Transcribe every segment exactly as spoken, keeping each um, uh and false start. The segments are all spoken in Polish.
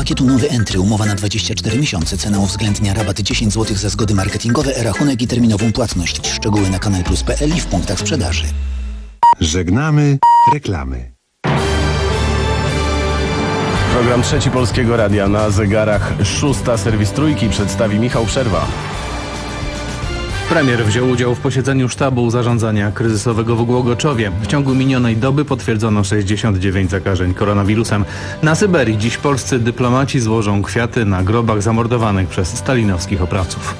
pakietu Nowy Entry. Umowa na dwadzieścia cztery miesiące. Cena uwzględnia rabat dziesięć złotych za zgody marketingowe, e-rachunek i terminową płatność. Szczegóły na kanal plus kropka p l i w punktach sprzedaży. Żegnamy reklamy. Program Trzeci Polskiego Radia, na zegarach szósta, serwis Trójki, przedstawi Michał Przerwa. Premier wziął udział w posiedzeniu sztabu zarządzania kryzysowego w Głogoczowie. W ciągu minionej doby potwierdzono sześćdziesiąt dziewięć zakażeń koronawirusem. Na Syberii dziś polscy dyplomaci złożą kwiaty na grobach zamordowanych przez stalinowskich oprawców.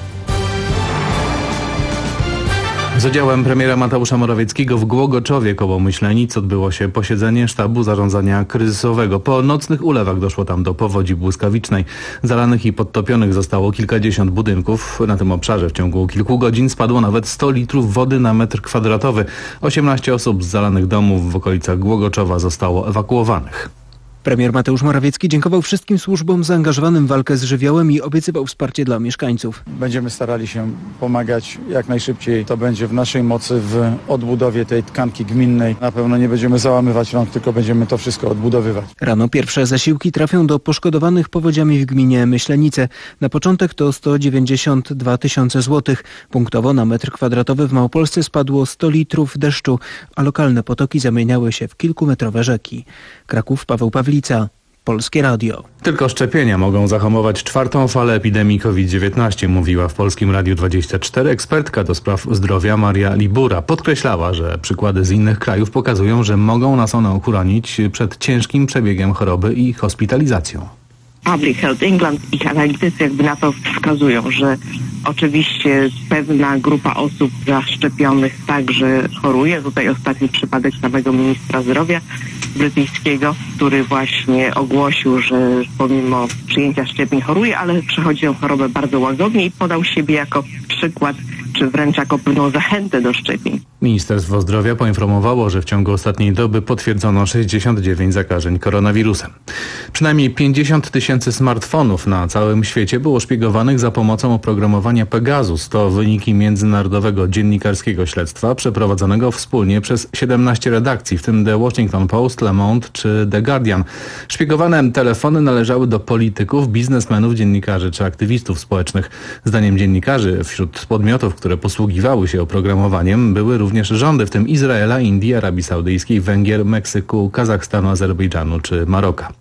Z udziałem premiera Mateusza Morawieckiego w Głogoczowie koło Myślenic odbyło się posiedzenie sztabu zarządzania kryzysowego. Po nocnych ulewach doszło tam do powodzi błyskawicznej. Zalanych i podtopionych zostało kilkadziesiąt budynków. Na tym obszarze w ciągu kilku godzin spadło nawet sto litrów wody na metr kwadratowy. osiemnaście osób z zalanych domów w okolicach Głogoczowa zostało ewakuowanych. Premier Mateusz Morawiecki dziękował wszystkim służbom zaangażowanym w walkę z żywiołem i obiecywał wsparcie dla mieszkańców. Będziemy starali się pomagać jak najszybciej. To będzie w naszej mocy w odbudowie tej tkanki gminnej. Na pewno nie będziemy załamywać rąk, tylko będziemy to wszystko odbudowywać. Rano pierwsze zasiłki trafią do poszkodowanych powodziami w gminie Myślenice. Na początek to sto dziewięćdziesiąt dwa tysiące złotych. Punktowo na metr kwadratowy w Małopolsce spadło sto litrów deszczu, a lokalne potoki zamieniały się w kilkumetrowe rzeki. Kraków, Paweł Pawlica, Polskie Radio. Tylko szczepienia mogą zahamować czwartą falę epidemii COVID dziewiętnaście, mówiła w Polskim Radiu dwadzieścia cztery ekspertka do spraw zdrowia Maria Libura. Podkreślała, że przykłady z innych krajów pokazują, że mogą nas one uchronić przed ciężkim przebiegiem choroby i hospitalizacją. Public Health England, ich analitycy jakby na to wskazują, że oczywiście pewna grupa osób zaszczepionych także choruje. Tutaj ostatni przypadek samego ministra zdrowia brytyjskiego, który właśnie ogłosił, że pomimo przyjęcia szczepień choruje, ale przechodzi tę chorobę bardzo łagodnie i podał siebie jako przykład, czy wręcz jako pewną zachętę do szczepień. Ministerstwo Zdrowia poinformowało, że w ciągu ostatniej doby potwierdzono sześćdziesiąt dziewięć zakażeń koronawirusem. Przynajmniej pięćdziesiąt tysięcy smartfonów na całym świecie było szpiegowanych za pomocą oprogramowania Pegasus. To wyniki międzynarodowego dziennikarskiego śledztwa przeprowadzonego wspólnie przez siedemnaście redakcji, w tym The Washington Post, Le Monde czy The Guardian. Szpiegowane telefony należały do polityków, biznesmenów, dziennikarzy czy aktywistów społecznych. Zdaniem dziennikarzy wśród podmiotów, które posługiwały się oprogramowaniem, były również rządy, w tym Izraela, Indii, Arabii Saudyjskiej, Węgier, Meksyku, Kazachstanu, Azerbejdżanu czy Maroka.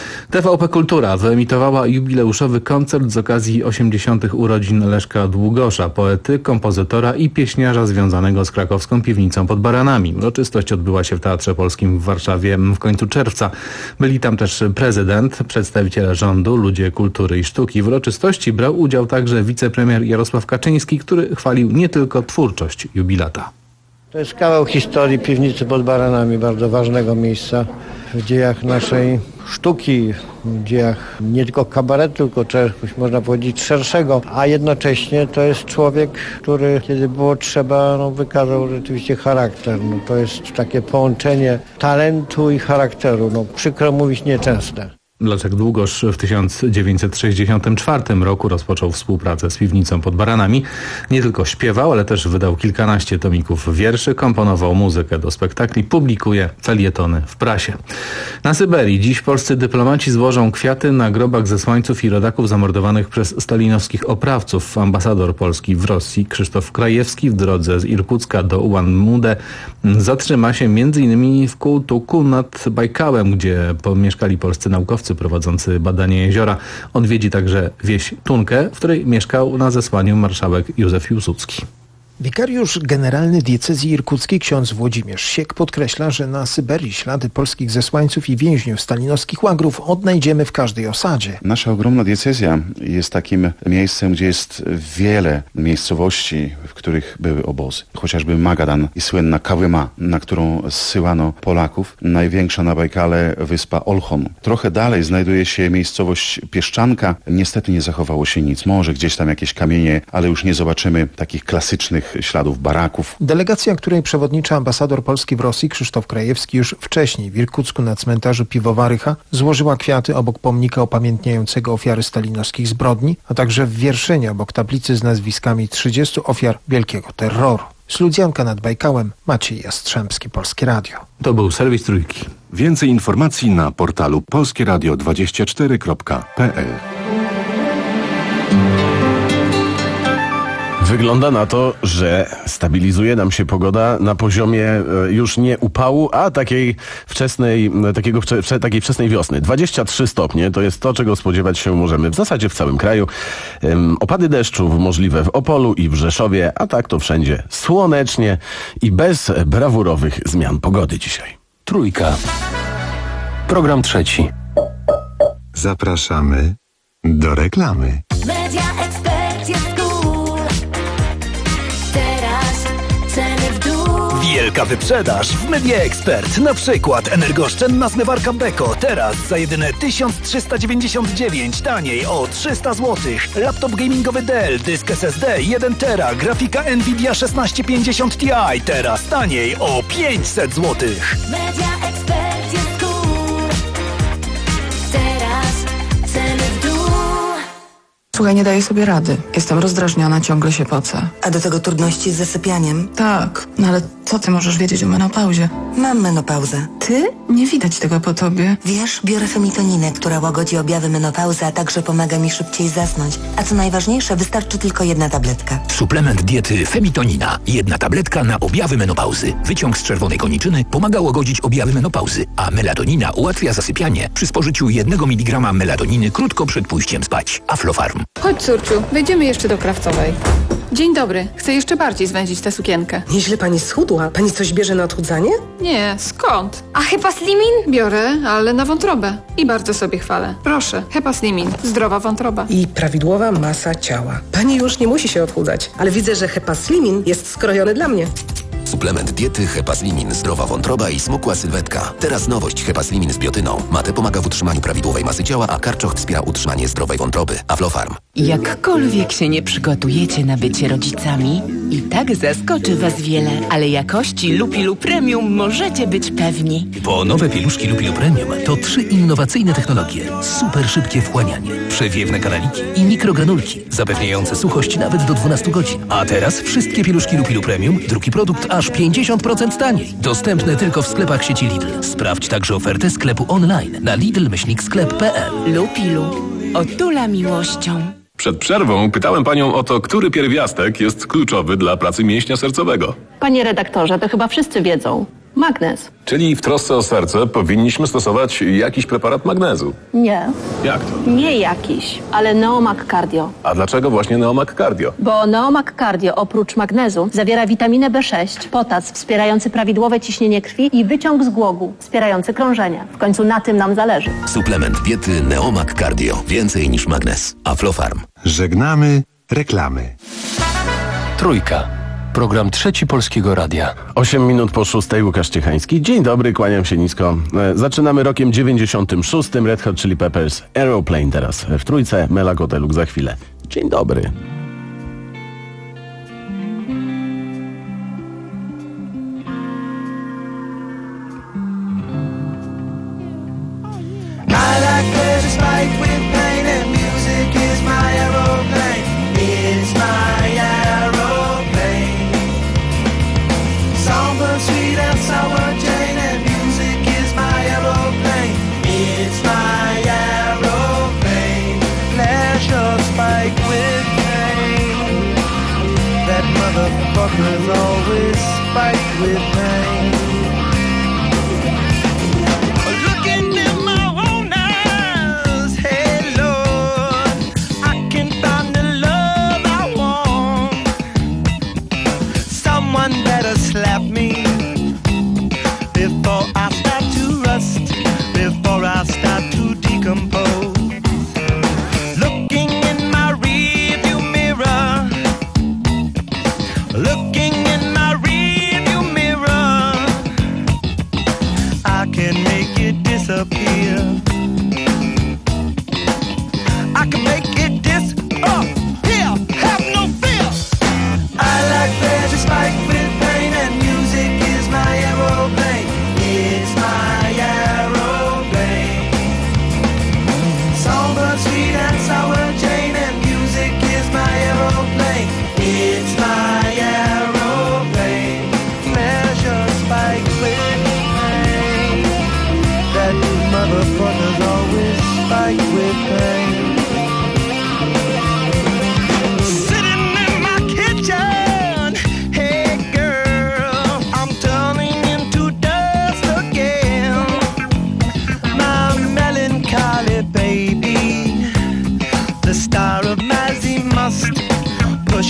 T V P Kultura wyemitowała jubileuszowy koncert z okazji osiemdziesiątych urodzin Leszka Długosza, poety, kompozytora i pieśniarza związanego z krakowską piwnicą pod Baranami. Uroczystość odbyła się w Teatrze Polskim w Warszawie w końcu czerwca. Byli tam też prezydent, przedstawiciele rządu, ludzie kultury i sztuki. W uroczystości brał udział także wicepremier Jarosław Kaczyński, który chwalił nie tylko twórczość jubilata. To jest kawał historii piwnicy pod Baranami, bardzo ważnego miejsca w dziejach naszej sztuki, w dziejach nie tylko kabaretu, tylko czegoś można powiedzieć szerszego, a jednocześnie to jest człowiek, który kiedy było trzeba, no, wykazał rzeczywiście charakter. No, to jest takie połączenie talentu i charakteru, no, przykro mówić nieczęste. Leszek Długosz w tysiąc dziewięćset sześćdziesiątym czwartym roku rozpoczął współpracę z piwnicą pod Baranami. Nie tylko śpiewał, ale też wydał kilkanaście tomików wierszy, komponował muzykę do spektakli, publikuje felietony w prasie. Na Syberii dziś polscy dyplomaci złożą kwiaty na grobach zesłańców i rodaków zamordowanych przez stalinowskich oprawców. Ambasador Polski w Rosji Krzysztof Krajewski w drodze z Irkucka do Ulan-Ude zatrzyma się między innymi w Kułtuku nad Bajkałem, gdzie pomieszkali polscy naukowcy prowadzący badanie jeziora. Odwiedzi także wieś Tunkę, w której mieszkał na zesłaniu marszałek Józef Piłsudski. Wikariusz generalny diecezji irkuckiej ksiądz Włodzimierz Siek podkreśla, że na Syberii ślady polskich zesłańców i więźniów stalinowskich łagrów odnajdziemy w każdej osadzie. Nasza ogromna diecezja jest takim miejscem, gdzie jest wiele miejscowości, w których były obozy. Chociażby Magadan i słynna Kawyma, na którą zsyłano Polaków. Największa na Bajkale wyspa Olchon. Trochę dalej znajduje się miejscowość Pieszczanka. Niestety nie zachowało się nic. Może gdzieś tam jakieś kamienie, ale już nie zobaczymy takich klasycznych śladów baraków. Delegacja, której przewodnicza ambasador Polski w Rosji Krzysztof Krajewski już wcześniej w Irkucku na cmentarzu Piwowarycha złożyła kwiaty obok pomnika upamiętniającego ofiary stalinowskich zbrodni, a także w Wierszynie obok tablicy z nazwiskami trzydziestu ofiar wielkiego terroru. Z Ludzjanka nad Bajkałem, Maciej Jastrzębski, Polskie Radio. To był serwis Trójki. Więcej informacji na portalu polskie radio dwadzieścia cztery kropka p l. Wygląda na to, że stabilizuje nam się pogoda na poziomie e, już nie upału, a takiej wczesnej, takiego wcze, wcze, takiej wczesnej wiosny. dwadzieścia trzy stopnie to jest to, czego spodziewać się możemy w zasadzie w całym kraju. Ym, opady deszczu możliwe w Opolu i w Rzeszowie, a tak to wszędzie słonecznie i bez brawurowych zmian pogody dzisiaj. Trójka. Program trzeci. Zapraszamy do reklamy. Media Expert jest cool. Teraz ceny w dół. Wielka wyprzedaż w Media Expert. Na przykład energooszczędna zmywarka Beko. Teraz za jedyne tysiąc trzysta dziewięćdziesiąt dziewięć. Taniej o trzysta złotych. Laptop gamingowy Dell. Dysk S S D jeden tera. Grafika Nvidia szesnaście pięćdziesiąt Ti. Teraz taniej o pięćset złotych. Media Expert jest cool. Teraz ceny w dół. Słuchaj, nie daję sobie rady. Jestem rozdrażniona, ciągle się pocę. A do tego trudności z zasypianiem? Tak, no ale co ty możesz wiedzieć o menopauzie? Mam menopauzę. Ty? Nie widać tego po tobie. Wiesz, biorę femitoninę, która łagodzi objawy menopauzy, a także pomaga mi szybciej zasnąć. A co najważniejsze, wystarczy tylko jedna tabletka. Suplement diety Femitonina. Jedna tabletka na objawy menopauzy. Wyciąg z czerwonej koniczyny pomaga łagodzić objawy menopauzy, a melatonina ułatwia zasypianie przy spożyciu jednego miligrama melatoniny krótko przed pójściem spać. Aflofarm. Chodź, córciu, wejdziemy jeszcze do Krawcowej. Dzień dobry. Chcę jeszcze bardziej zwędzić tę sukienkę. Nieźle pani schudła. Pani coś bierze na odchudzanie? Nie, skąd? A Hepaslimin? Biorę, ale na wątrobę. I bardzo sobie chwalę. Proszę, Hepaslimin. Zdrowa wątroba. I prawidłowa masa ciała. Pani już nie musi się odchudzać, ale widzę, że Hepaslimin jest skrojony dla mnie. Suplement diety Hepaslimin. Zdrowa wątroba i smukła sylwetka. Teraz nowość Hepaslimin z biotyną. Mate pomaga w utrzymaniu prawidłowej masy ciała, a karczoch wspiera utrzymanie zdrowej wątroby. Aflofarm. Jakkolwiek się nie przygotujecie na bycie rodzicami, i tak zaskoczy was wiele, ale jakości Lupilu Premium możecie być pewni. Bo nowe pieluszki Lupilu Premium to trzy innowacyjne technologie. Super szybkie wchłanianie, przewiewne kanaliki i mikrogranulki, zapewniające suchość nawet do dwunastu godzin. A teraz wszystkie pieluszki Lupilu Premium, drugi produkt aż pięćdziesiąt procent taniej. Dostępne tylko w sklepach sieci Lidl. Sprawdź także ofertę sklepu online na lidl myślnik sklep kropka p l. Lupilu. Otula miłością. Przed przerwą pytałem panią o to, który pierwiastek jest kluczowy dla pracy mięśnia sercowego. Panie redaktorze, to chyba wszyscy wiedzą. Magnez. Czyli w trosce o serce powinniśmy stosować jakiś preparat magnezu. Nie. Jak to? Nie jakiś, ale Neomag Cardio. A dlaczego właśnie Neomag Cardio? Bo Neomag Cardio oprócz magnezu zawiera witaminę B sześć, potas wspierający prawidłowe ciśnienie krwi i wyciąg z głogu wspierający krążenie. W końcu na tym nam zależy. Suplement diety Neomag Cardio. Więcej niż magnez. Aflofarm. Żegnamy reklamy. Trójka. Program trzeci Polskiego Radia. Osiem minut po szóstej, Łukasz Ciechański. Dzień dobry, kłaniam się nisko. E, zaczynamy rokiem dziewięćdziesiątym szóstym. Red Hot Chili Peppers, Aeroplane teraz w trójce, Mela Koteluk za chwilę. Dzień dobry. Fuckers always spike with pain. Look into my own eyes, hey Lord, I can find the love I want. Someone better slap me before I start to rust, before I start to decompose. Looking in my rearview mirror, looking in my rearview mirror,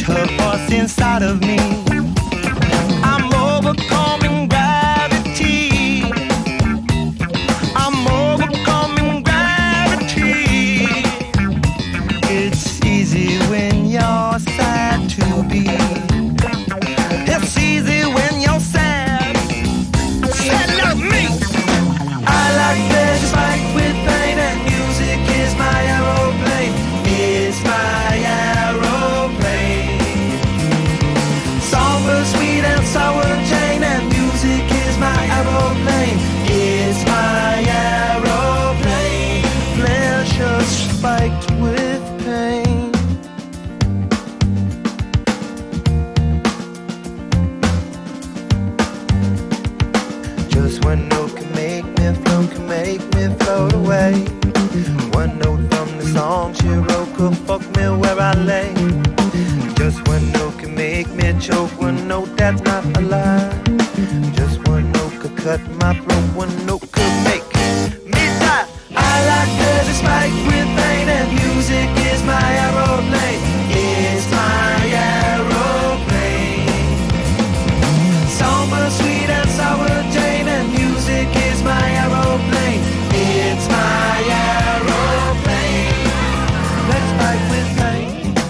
unleash her force inside of me. I'm overcoming gravity. I'm overcoming gravity. It's easy when you're sad to be. It's easy when you're sad. Sad like me. I like to fight with pain, and music is my aeroplane. It's my aeroplane. Somber, sweet and sour Jane, and music is my aeroplane. It's my aeroplane. Pleasure spiked with pain. Just one note can make me float, can make me float away. One note from the song she wrote could fuck me where I lay. Just one note can make me choke, one note that's not a lie. Just one note could cut my throat, one note could make me die. I like dirty spike with pain, and music is my aeroplane. It's my aeroplane. Summer, sweet and sour Jane, and music is my aeroplane. It's my aeroplane. Let's fight with pain.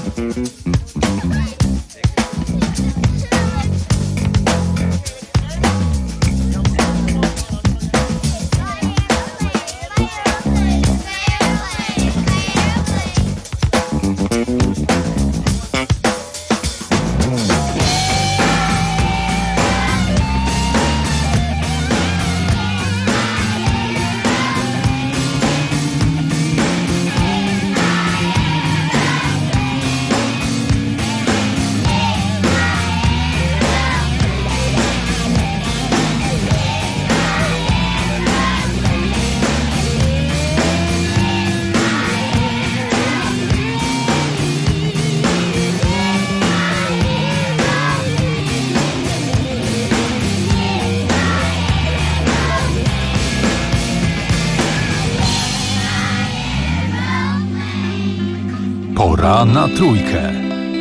Pora na trójkę.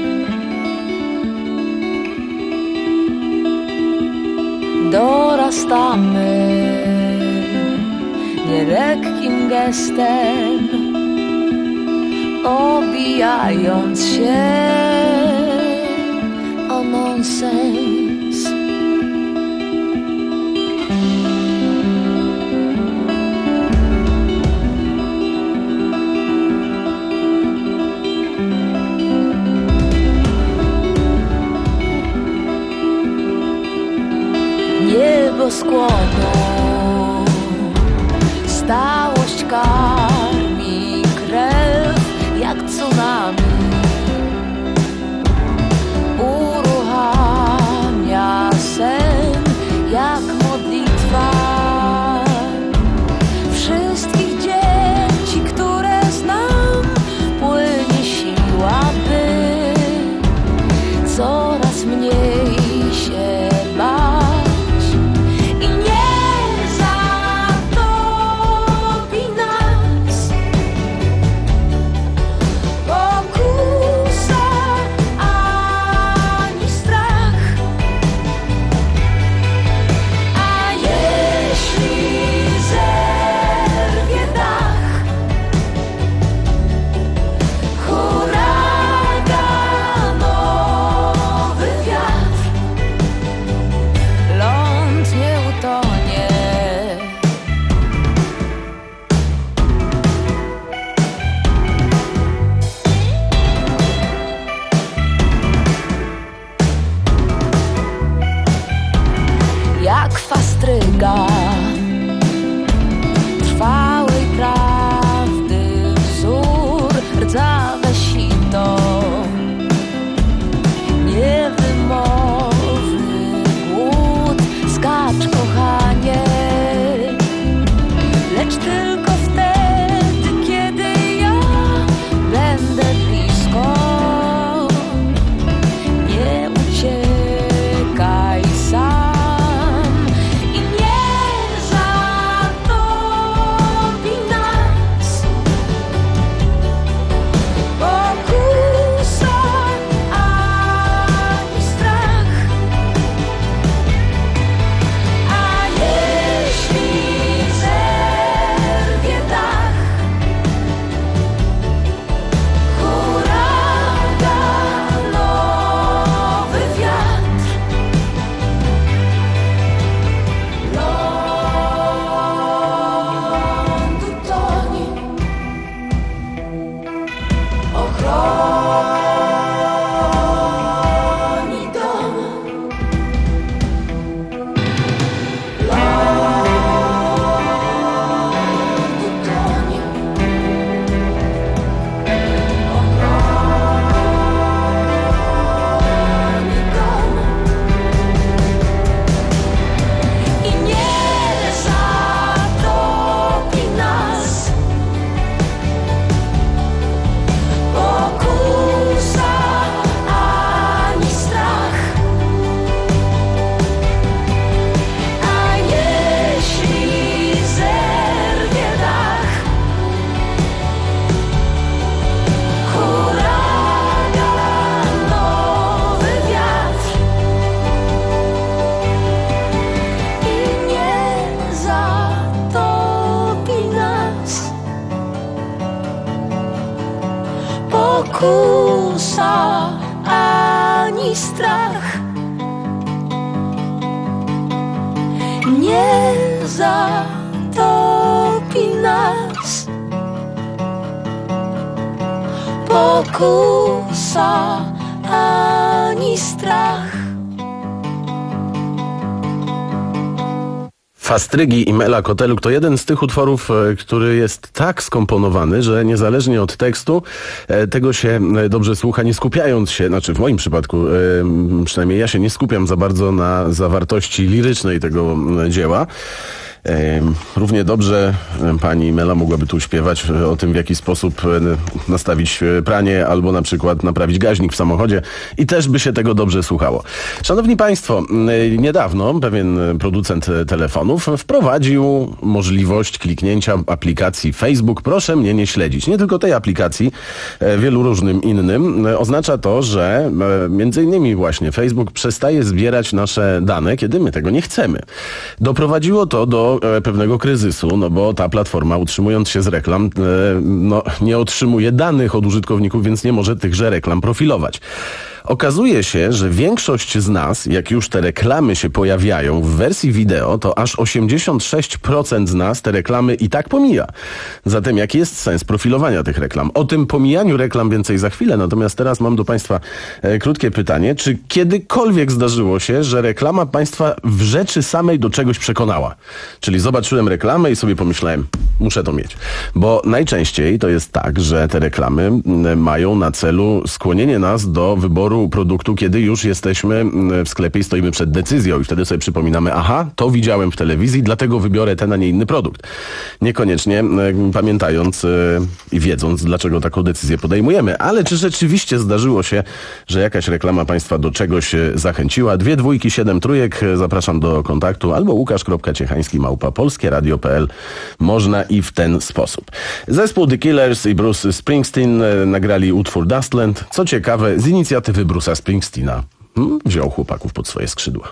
Dorastamy nielekkim gestem, obijając się o nonsens. Niebo skłoną, stałość karmi krew jak tsunami. Uruchamia sen jak modlitwa. Wszystkich dzieci, które znam, płynie siła, by coraz mniej się bać. I nie pokusa ani strach nie zatopi nas. Pokusa ani strach. Fastrygi i Mela Koteluk to jeden z tych utworów, który jest tak skomponowany, że niezależnie od tekstu tego się dobrze słucha, nie skupiając się, znaczy w moim przypadku przynajmniej ja się nie skupiam za bardzo na zawartości lirycznej tego dzieła. Równie dobrze pani Mela mogłaby tu śpiewać o tym, w jaki sposób nastawić pranie albo na przykład naprawić gaźnik w samochodzie i też by się tego dobrze słuchało. Szanowni Państwo, niedawno pewien producent telefonów wprowadził możliwość kliknięcia aplikacji Facebook. Proszę mnie nie śledzić. Nie tylko tej aplikacji, wielu różnym innym. Oznacza to, że między innymi właśnie Facebook przestaje zbierać nasze dane, kiedy my tego nie chcemy. Doprowadziło to do pewnego kryzysu, no bo ta platforma, utrzymując się z reklam, no, nie otrzymuje danych od użytkowników, więc nie może tychże reklam profilować. Okazuje się, że większość z nas, jak już te reklamy się pojawiają w wersji wideo, to aż osiemdziesiąt sześć procent z nas te reklamy i tak pomija. Zatem jaki jest sens profilowania tych reklam? O tym pomijaniu reklam więcej za chwilę, natomiast teraz mam do Państwa e, krótkie pytanie. Czy kiedykolwiek zdarzyło się, że reklama Państwa w rzeczy samej do czegoś przekonała? Czyli zobaczyłem reklamę i sobie pomyślałem, muszę to mieć. Bo najczęściej to jest tak, że te reklamy m, mają na celu skłonienie nas do wyboru produktu, kiedy już jesteśmy w sklepie i stoimy przed decyzją i wtedy sobie przypominamy, aha, to widziałem w telewizji, dlatego wybiorę ten, a nie inny produkt. Niekoniecznie e, pamiętając e, i wiedząc, dlaczego taką decyzję podejmujemy. Ale czy rzeczywiście zdarzyło się, że jakaś reklama Państwa do czegoś zachęciła? Dwie dwójki, siedem trójek. Zapraszam do kontaktu albo łukasz.ciechański małpa polskieradio kropka p l. Można i w ten sposób. Zespół The Killers i Bruce Springsteen e, nagrali utwór Dustland. Co ciekawe, z inicjatywy Bruce'a Springsteena hmm, wziął chłopaków pod swoje skrzydła.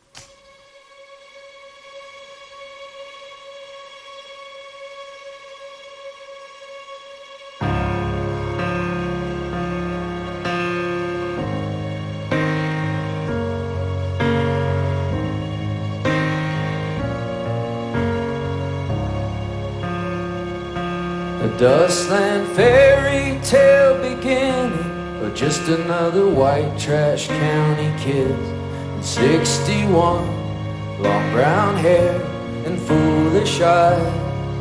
A Dustland fairy tale beginning, or just another white trash county kid. sixty-one, long brown hair and foolish eyes.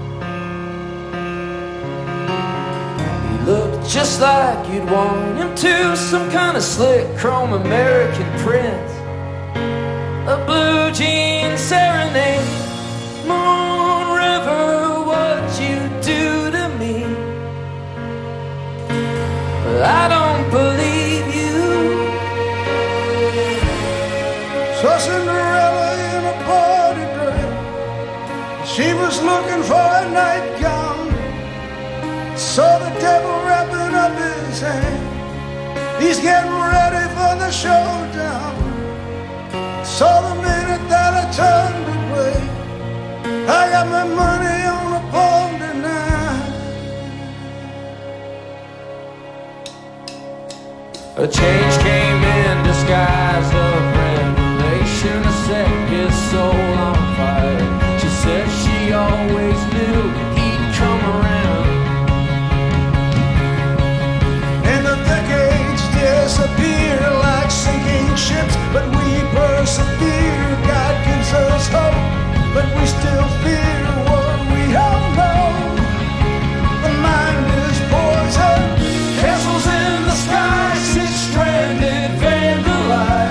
He looked just like you'd want him to, some kind of slick chrome American prince. A blue jean serenade, Moon River, what you do to me. But I don't believe you. Saw Cinderella in a party dress. She was looking for a nightgown. Saw the devil wrapping up his hand. He's getting ready for the showdown. Saw the minute that I turned away. I got my money on a pawn tonight. A change came in disguise of revelation. I set his soul on fire. She said she always knew he'd come around. And the decades disappear like sinking ships, but we persevere. God gives us hope, but we still fear what we don't know. The mind is poison, castles in the sky, sit stranded, vandalized.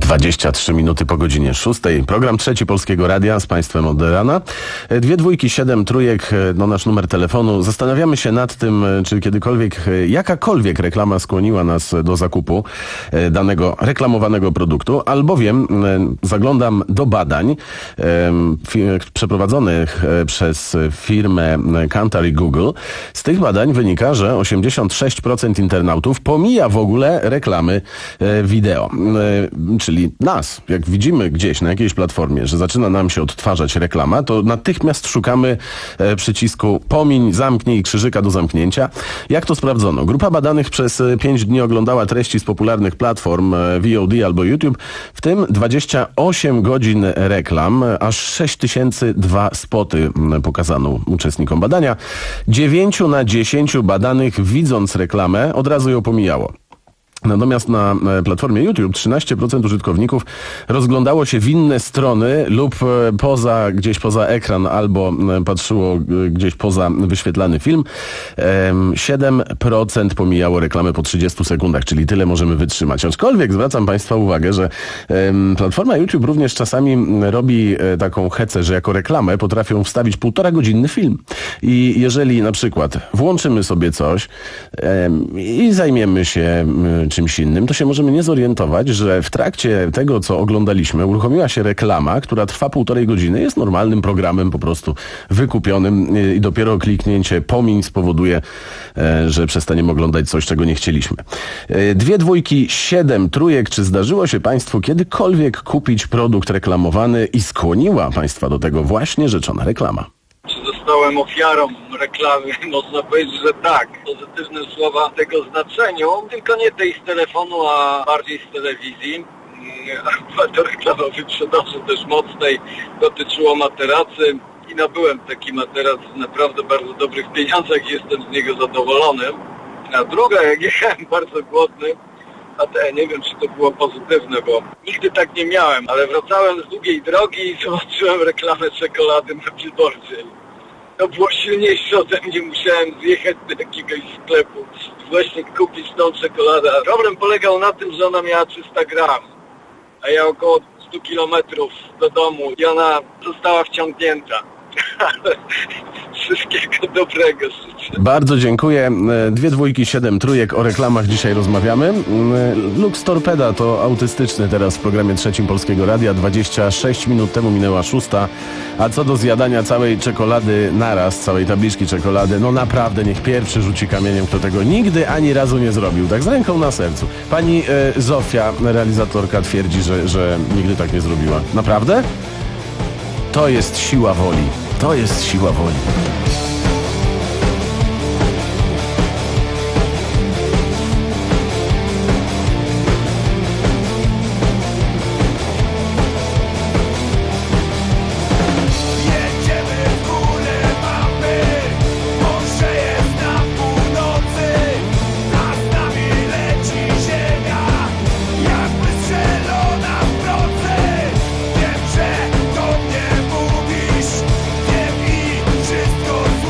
dwadzieścia trzy minuty po godzinie szóstej. Program Trzeci Polskiego Radia z Państwem od rana. Dwie dwójki, siedem trójek, no nasz numer telefonu. Zastanawiamy się nad tym, czy kiedykolwiek, jakakolwiek reklama skłoniła nas do zakupu danego reklamowanego produktu, albowiem zaglądam do badań przeprowadzonych przez firmę Kantar i Google. Z tych badań wynika, że osiemdziesiąt sześć procent internautów pomija w ogóle reklamy wideo. Czyli nas, jak widzimy gdzieś na jakiejś platformie, że zaczyna nam się odtwarzać reklama, to natychmiast szukamy przycisku pomiń, zamknij, krzyżyka do zamknięcia. Jak to sprawdzono? Grupa badanych przez pięć dni oglądała treści z popularnych platform V O D albo YouTube, w tym dwadzieścia osiem godzin reklam, aż sześć tysięcy dwa spoty pokazano uczestnikom badania. dziewięciu na dziesięciu badanych, widząc reklamę, od razu ją pomijało. Natomiast na platformie YouTube trzynaście procent użytkowników rozglądało się w inne strony lub poza, gdzieś poza ekran albo patrzyło gdzieś poza wyświetlany film. siedem procent pomijało reklamę po trzydziestu sekundach, czyli tyle możemy wytrzymać. Aczkolwiek zwracam Państwa uwagę, że platforma YouTube również czasami robi taką hecę, że jako reklamę potrafią wstawić półtora godzinny film. I jeżeli na przykład włączymy sobie coś i zajmiemy się czymś innym, to się możemy nie zorientować, że w trakcie tego, co oglądaliśmy, uruchomiła się reklama, która trwa półtorej godziny, jest normalnym programem po prostu wykupionym i dopiero kliknięcie pomiń spowoduje, że przestaniemy oglądać coś, czego nie chcieliśmy. Dwie dwójki, siedem trójek. Czy zdarzyło się Państwu kiedykolwiek kupić produkt reklamowany i skłoniła Państwa do tego właśnie rzeczona reklama? Zostałem ofiarą reklamy, można powiedzieć, że tak. Pozytywne słowa w tego znaczeniu, tylko nie tej z telefonu, a bardziej z telewizji. To reklama wyprzedaży też mocnej, dotyczyło materacy i nabyłem taki materac w naprawdę bardzo dobrych pieniądzach i jestem z niego zadowolony. A druga, jak jechałem bardzo głodny, a te, nie wiem, czy to było pozytywne, bo nigdy tak nie miałem, ale wracałem z długiej drogi i zobaczyłem reklamę czekolady na billboardzie. To było silniejsze ode mnie, musiałem zjechać do jakiegoś sklepu, właśnie kupić tą czekoladę. Problem polegał na tym, że ona miała trzysta gram, a ja około stu kilometrów do domu i ona została wciągnięta. Wszystkiego dobrego życzę. Bardzo dziękuję. Dwie dwójki, siedem trójek. O reklamach dzisiaj rozmawiamy. Lux Torpeda to autystyczny teraz w programie Trzecim Polskiego Radia. dwadzieścia sześć minut temu minęła szósta. A co do zjadania całej czekolady naraz, całej tabliczki czekolady, no naprawdę niech pierwszy rzuci kamieniem, kto tego nigdy ani razu nie zrobił. Tak z ręką na sercu. Pani e, Zofia, realizatorka, twierdzi, że, że nigdy tak nie zrobiła. Naprawdę? To jest siła woli. To jest siła woli. Wiem, że do mnie mówisz, wiem i wszystko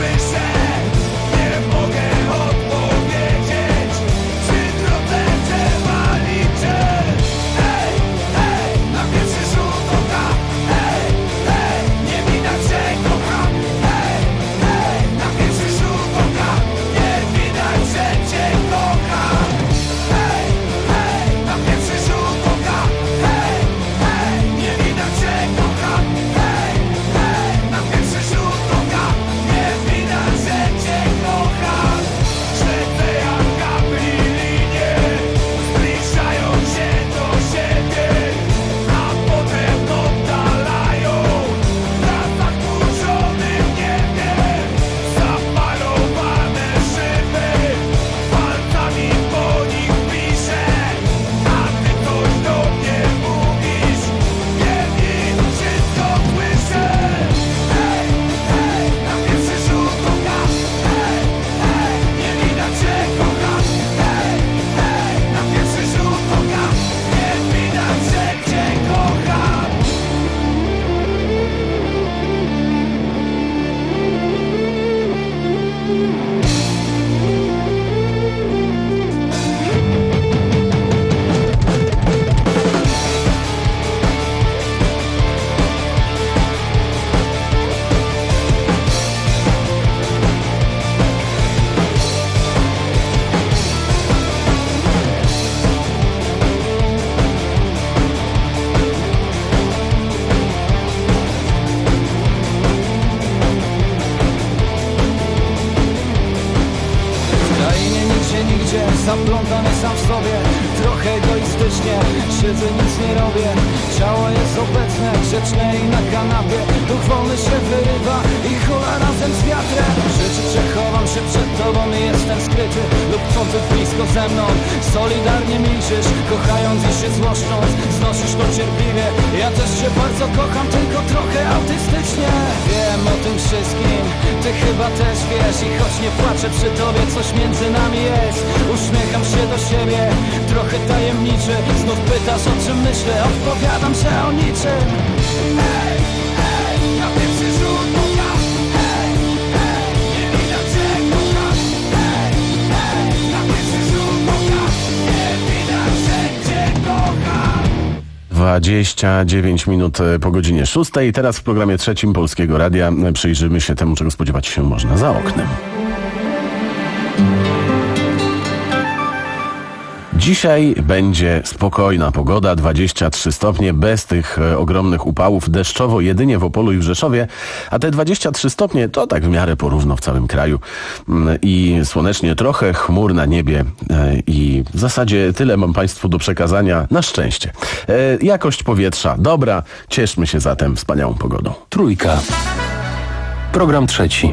zaplątany sam w sobie, trochę egoistycznie siedzę, nic nie robię. Ciało jest obecne, grzeczne i na kanapie. Duch wolny się wyrywa i hula razem z wiatrem. Rzeczy, że chowam się przed tobą i jestem skryty, lub chcący blisko ze mną. Solidarnie milczysz, kochając i się złoszcząc, znosisz to cierpliwie. Ja też cię bardzo kocham, tylko trochę autystycznie. Wiem o tym wszystkim, ty chyba też wiesz. I choć nie płaczę przy tobie, coś między nami jest. Uśmiecham się do siebie, trochę tajemniczy. Znów pytasz, o czym myślę, odpowiadam, że o niczym. Ej, ej, na pierwszy rzut oka. Ej, ej, nie widać, że kochasz. Ej, ej, na pierwszy rzut oka. Nie widać, że cię kocham. dwadzieścia dziewięć minut po godzinie szóstej. Teraz w programie trzecim Polskiego Radia przyjrzymy się temu, czego spodziewać się można za oknem. Dzisiaj będzie spokojna pogoda, dwadzieścia trzy stopnie, bez tych e, ogromnych upałów, deszczowo jedynie w Opolu i w Rzeszowie, a te dwadzieścia trzy stopnie to tak w miarę porówno w całym kraju. Mm, I słonecznie, trochę chmur na niebie e, i w zasadzie tyle mam Państwu do przekazania, na szczęście. E, jakość powietrza dobra, cieszmy się zatem wspaniałą pogodą. Trójka. Program trzeci.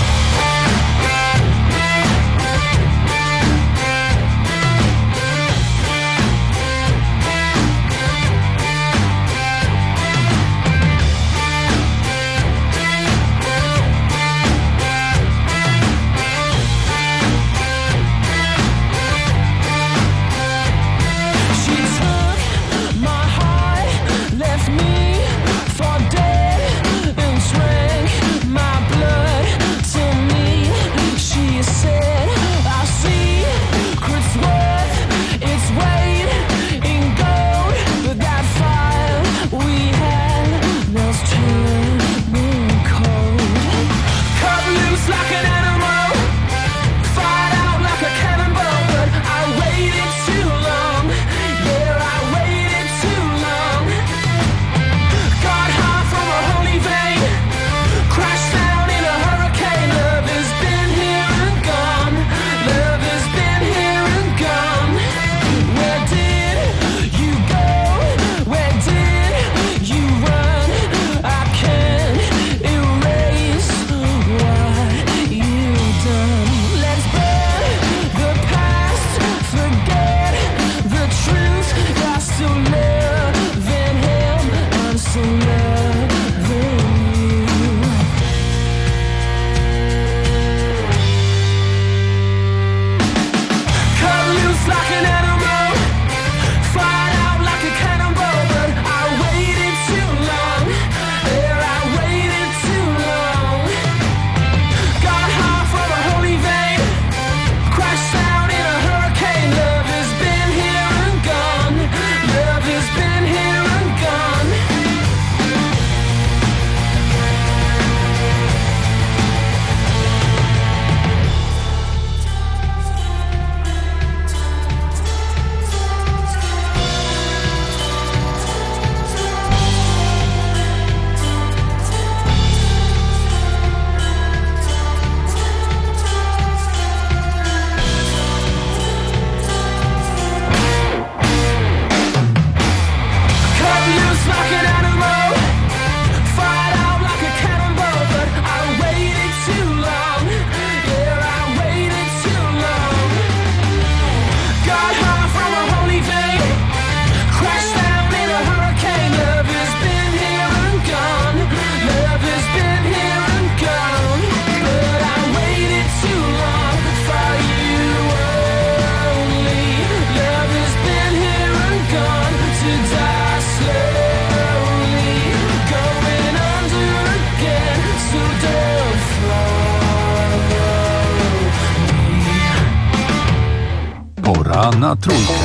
Pora na trójkę.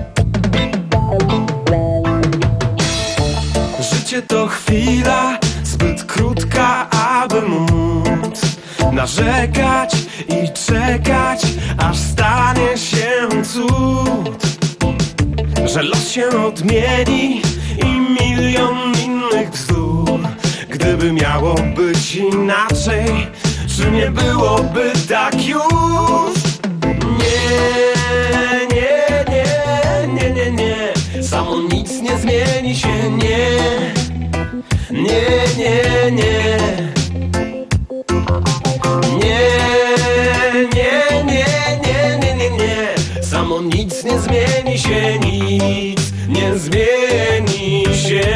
Życie to chwila, zbyt krótka, aby móc narzekać i czekać, aż stanie się cud, że los się odmieni i milion innych bzdur. Gdyby miało być inaczej, czy nie byłoby tak już? Nie, nie, nie, nie, nie, nie. Samo nic nie zmieni się, nie. Nie, nie, nie. Nie, nie, nie, nie, nie, nie, nie. Samo nic nie zmieni się, nic nie zmieni się.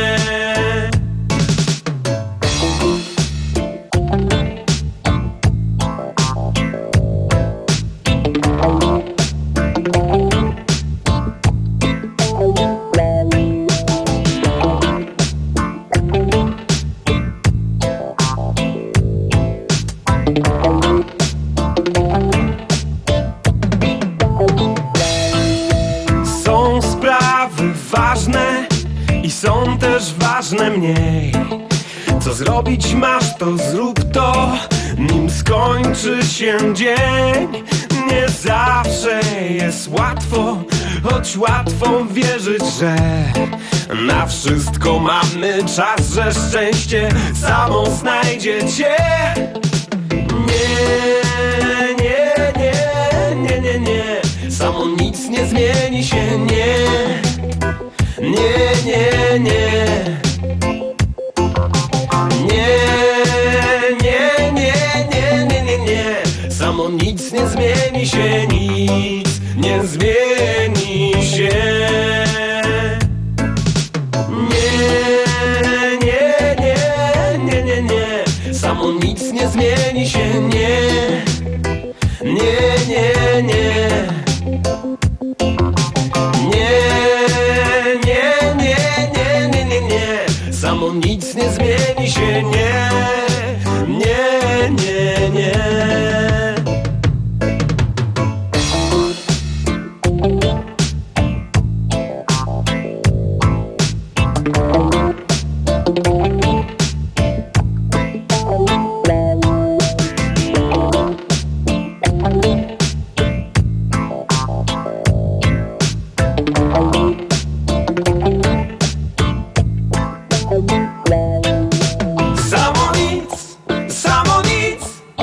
Są sprawy ważne i są też ważne mniej. Co zrobić masz, to zrób to, nim skończy się dzień. Nie zawsze jest łatwo, choć łatwo wierzyć, że na wszystko mamy czas, że szczęście samo znajdzie cię. Nie, nie, nie, nie, nie, nie. Samo nic nie zmieni się, nie. Nie, nie, nie. Nie, nie, nie, nie, nie, nie, nie. Samo nic nie zmieni się, nic nie zmieni się. Nie, nie, nie, nie, nie, nie. Samo nic nie zmieni się, nie. Nie, nie, nie. Nie, nie, nie, nie, nie, nie, nie. Samo nic nie zmieni się, nie. Nie, nie, nie. Samo nic, samo nic.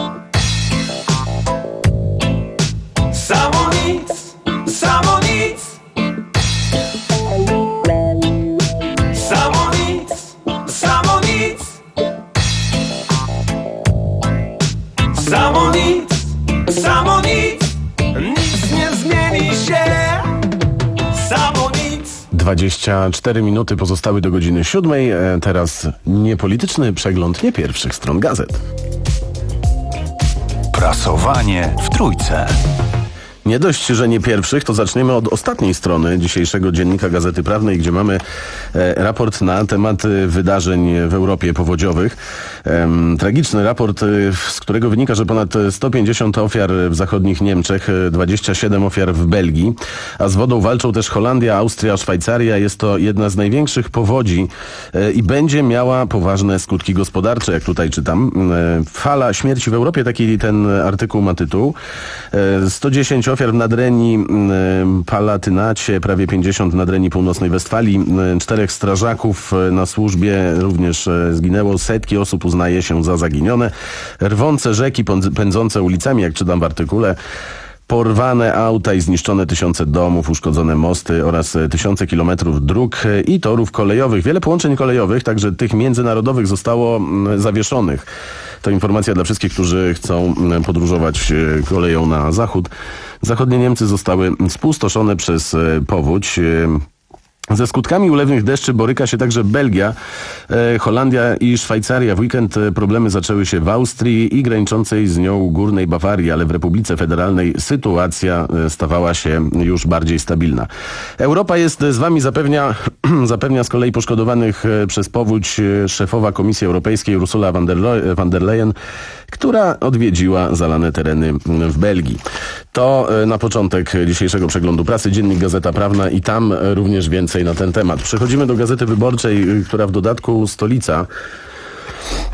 Samo nic, samo nic. Samo nic, samo nic. Samo nic, samo nic. Nic nie zmieni się. Samo nic. dwadzieścia cztery minuty pozostały do godziny siódmej. E, Teraz niepolityczny przegląd nie pierwszych stron gazet. Prasowanie w Trójce. Nie dość, że nie pierwszych, to zaczniemy od ostatniej strony dzisiejszego dziennika Gazety Prawnej, gdzie mamy e, raport na temat e, wydarzeń w Europie powodziowych. E, tragiczny raport, e, z którego wynika, że ponad sto pięćdziesiąt ofiar w zachodnich Niemczech, e, dwadzieścia siedem ofiar w Belgii, a z wodą walczą też Holandia, Austria, Szwajcaria. Jest to jedna z największych powodzi e, i będzie miała poważne skutki gospodarcze, jak tutaj czytam. E, fala śmierci w Europie, taki ten artykuł ma tytuł. E, sto dziesięć ofiar w Nadrenii Palatynacie, prawie pięćdziesiąt w Nadrenii Północnej Westfalii, czterech strażaków na służbie również zginęło, setki osób uznaje się za zaginione. Rwące rzeki pędzące ulicami, jak czytam w artykule, porwane auta i zniszczone tysiące domów, uszkodzone mosty oraz tysiące kilometrów dróg i torów kolejowych. Wiele połączeń kolejowych, także tych międzynarodowych, zostało zawieszonych. To informacja dla wszystkich, którzy chcą podróżować koleją na zachód. Zachodnie Niemcy zostały spustoszone przez powódź. Ze skutkami ulewnych deszczy boryka się także Belgia, e, Holandia i Szwajcaria. W weekend problemy zaczęły się w Austrii i graniczącej z nią górnej Bawarii, ale w Republice Federalnej sytuacja stawała się już bardziej stabilna. Europa jest z wami, zapewnia, zapewnia z kolei poszkodowanych przez powódź szefowa Komisji Europejskiej Ursula von der, Le- von der Leyen, która odwiedziła zalane tereny w Belgii. To na początek dzisiejszego przeglądu prasy dziennik Gazeta Prawna i tam również więcej na ten temat. Przechodzimy do Gazety Wyborczej, która w dodatku Stolica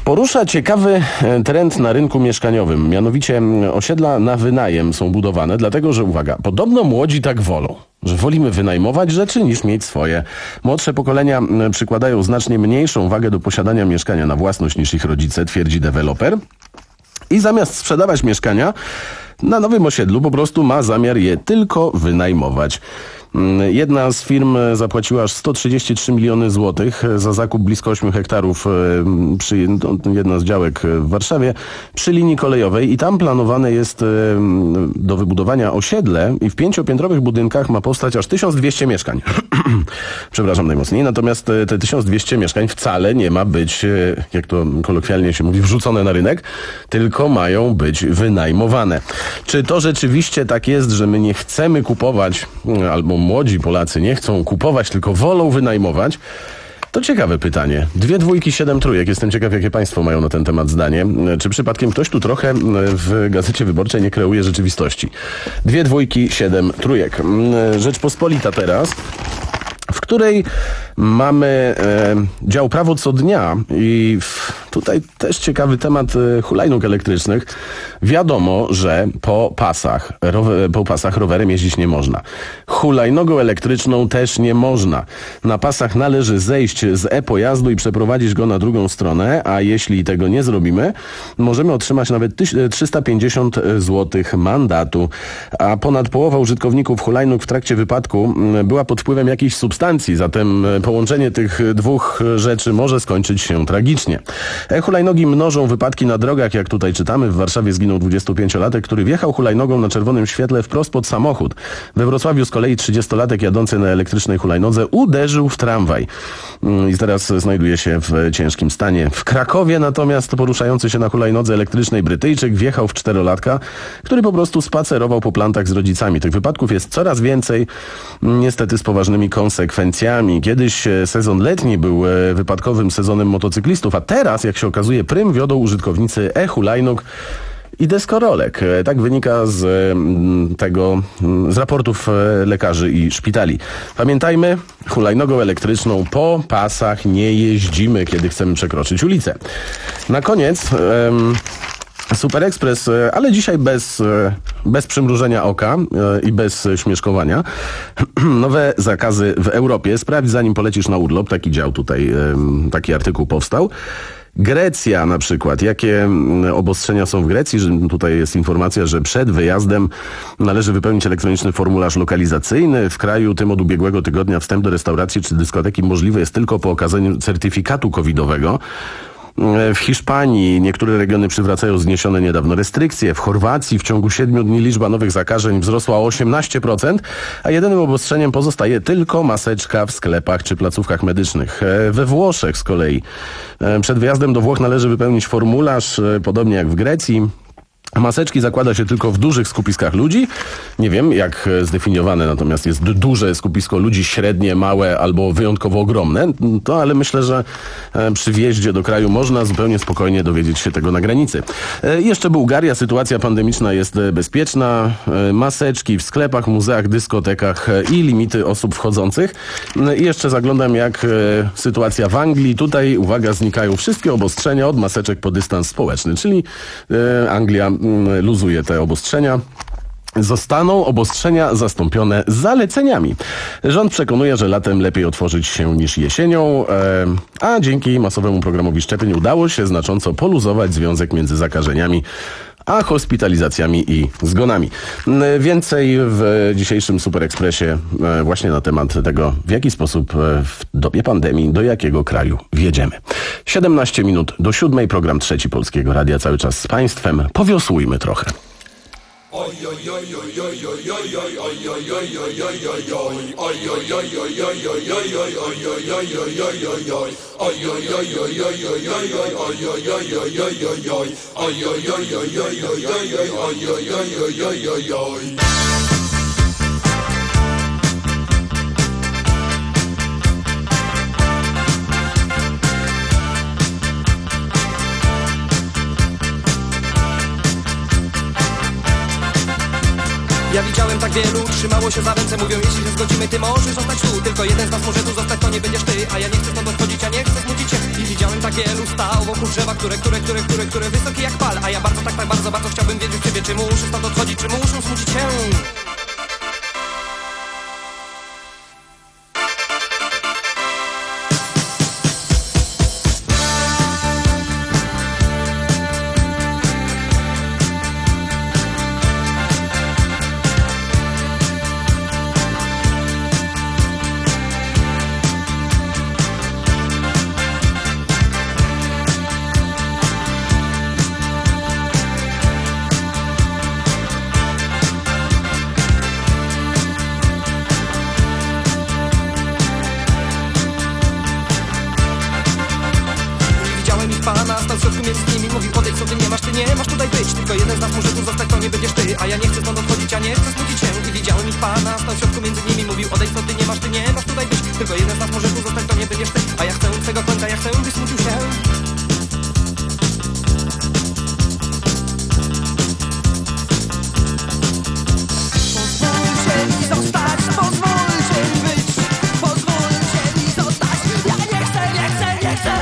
Porusza ciekawy trend na rynku mieszkaniowym. Mianowicie osiedla na wynajem są budowane, dlatego że, uwaga, podobno młodzi tak wolą, że wolimy wynajmować rzeczy niż mieć swoje. Młodsze pokolenia przykładają znacznie mniejszą wagę do posiadania mieszkania na własność niż ich rodzice, twierdzi deweloper. I zamiast sprzedawać mieszkania, na nowym osiedlu po prostu ma zamiar je tylko wynajmować. Jedna z firm zapłaciła aż sto trzydzieści trzy miliony złotych za zakup blisko ośmiu hektarów przy, no, jedna z działek w Warszawie przy linii kolejowej i tam planowane jest do wybudowania osiedle i w pięciopiętrowych budynkach ma powstać aż tysiąc dwieście mieszkań. Przepraszam najmocniej, natomiast te tysiąc dwieście mieszkań wcale nie ma być, jak to kolokwialnie się mówi, wrzucone na rynek, tylko mają być wynajmowane. Czy to rzeczywiście tak jest, że my nie chcemy kupować, albo młodzi Polacy nie chcą kupować, tylko wolą wynajmować? To ciekawe pytanie. Dwie dwójki, siedem trójek. Jestem ciekaw, jakie państwo mają na ten temat zdanie. Czy przypadkiem ktoś tu trochę w Gazecie Wyborczej nie kreuje rzeczywistości? Dwie dwójki, siedem trójek. Rzeczpospolita teraz, w której mamy e, dział prawo co dnia i w, tutaj też ciekawy temat e, hulajnóg elektrycznych. Wiadomo, że po pasach, rower, po pasach rowerem jeździć nie można. Hulajnogą elektryczną też nie można. Na pasach należy zejść z e-pojazdu i przeprowadzić go na drugą stronę, a jeśli tego nie zrobimy, możemy otrzymać nawet trzysta pięćdziesiąt złotych mandatu. A ponad połowa użytkowników hulajnóg w trakcie wypadku była pod wpływem jakiejś substancji, zatem połączenie tych dwóch rzeczy może skończyć się tragicznie. E-hulajnogi mnożą wypadki na drogach, jak tutaj czytamy. W Warszawie zginął dwudziestopięciolatek, który wjechał hulajnogą na czerwonym świetle wprost pod samochód. We Wrocławiu z kolei trzydziestolatek jadący na elektrycznej hulajnodze uderzył w tramwaj i teraz znajduje się w ciężkim stanie. W Krakowie natomiast poruszający się na hulajnodze elektrycznej Brytyjczyk wjechał w czterolatka, który po prostu spacerował po plantach z rodzicami. Tych wypadków jest coraz więcej, niestety z poważnymi konsekwencjami. Kiedyś sezon letni był wypadkowym sezonem motocyklistów, a teraz, jak się okazuje, prym wiodą użytkownicy e-hulajnóg i deskorolek. Tak wynika z tego, z raportów lekarzy i szpitali. Pamiętajmy, hulajnogą elektryczną po pasach nie jeździmy, kiedy chcemy przekroczyć ulicę. Na koniec Um, Super Express, ale dzisiaj bez, bez przymrużenia oka i bez śmieszkowania. Nowe zakazy w Europie. Sprawdź, zanim polecisz na urlop. Taki dział tutaj, taki artykuł powstał. Grecja na przykład. Jakie obostrzenia są w Grecji? Tutaj jest informacja, że przed wyjazdem należy wypełnić elektroniczny formularz lokalizacyjny. W kraju tym od ubiegłego tygodnia wstęp do restauracji czy dyskoteki możliwy jest tylko po okazaniu certyfikatu covidowego. W Hiszpanii niektóre regiony przywracają zniesione niedawno restrykcje. W Chorwacji w ciągu siedmiu dni liczba nowych zakażeń wzrosła o osiemnaście procent, a jedynym obostrzeniem pozostaje tylko maseczka w sklepach czy placówkach medycznych. We Włoszech z kolei przed wyjazdem do Włoch należy wypełnić formularz, podobnie jak w Grecji. Maseczki zakłada się tylko w dużych skupiskach ludzi. Nie wiem, jak zdefiniowane natomiast jest duże skupisko ludzi, średnie, małe albo wyjątkowo ogromne. To ale myślę, że przy wjeździe do kraju można zupełnie spokojnie dowiedzieć się tego na granicy. Jeszcze Bułgaria. Sytuacja pandemiczna jest bezpieczna. Maseczki w sklepach, muzeach, dyskotekach i limity osób wchodzących. I jeszcze zaglądam, jak sytuacja w Anglii. Tutaj, uwaga, znikają wszystkie obostrzenia od maseczek po dystans społeczny, czyli Anglia luzuje te obostrzenia. Zostaną obostrzenia zastąpione zaleceniami. Rząd przekonuje, że latem lepiej otworzyć się niż jesienią, a dzięki masowemu programowi szczepień udało się znacząco poluzować związek między zakażeniami a hospitalizacjami i zgonami. Więcej w dzisiejszym Super Expressie właśnie na temat tego, w jaki sposób w dobie pandemii do jakiego kraju wjedziemy. siedemnaście minut do siódmej, program Trzeci Polskiego Radia cały czas z państwem. Powiosłujmy trochę. Ja widziałem tak wielu, trzymało się za ręce. Mówią, jeśli się zgodzimy, ty możesz zostać tu. Tylko jeden z nas może tu zostać, to nie będziesz ty. A ja nie chcę stąd odchodzić, ja nie chcę smucić się. I widziałem tak wielu, stał wokół drzewa, które, które, które, które, które wysokie jak pal. A ja bardzo, tak, tak, bardzo, bardzo chciałbym wiedzieć ciebie, czy muszę stąd odchodzić, czy muszę smucić się. Stał w środku między nimi, mówił odejdź, co ty nie masz, ty nie masz tutaj być. Tylko jeden z nas może tu zostać, to nie będziesz ty. A ja nie chcę stąd odchodzić, ja nie chcę smucić się. I widziałem ich pana, stał w środku między nimi, mówił odejdź, co ty nie masz, ty nie masz tutaj być. Tylko jeden z nas może tu zostać, to nie będziesz ty. A ja chcę twego końca, ja chcę, byś smucił się. Pozwólcie mi zostać, pozwólcie mi być. Pozwólcie mi zostać, ja nie chcę, nie chcę, nie chcę.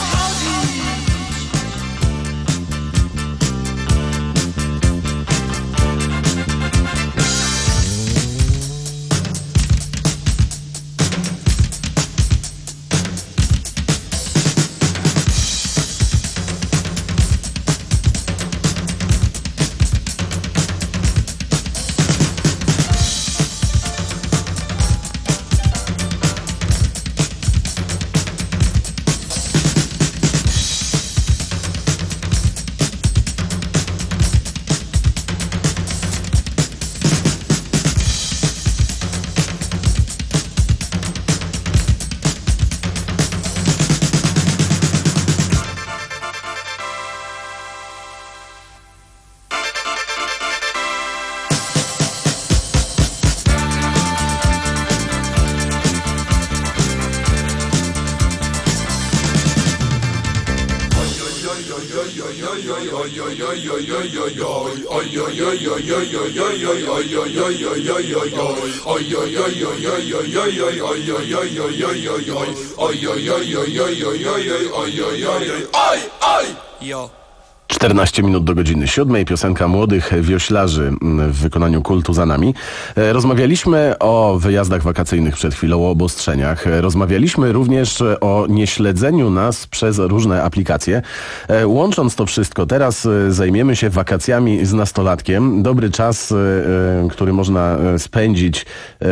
czternaście minut do godziny siódmej. Piosenka młodych wioślarzy w wykonaniu Kultu za nami. Rozmawialiśmy o wyjazdach wakacyjnych przed chwilą, o obostrzeniach. Rozmawialiśmy również o nieśledzeniu nas przez różne aplikacje. Łącząc to wszystko, teraz zajmiemy się wakacjami z nastolatkiem. Dobry czas, który można spędzić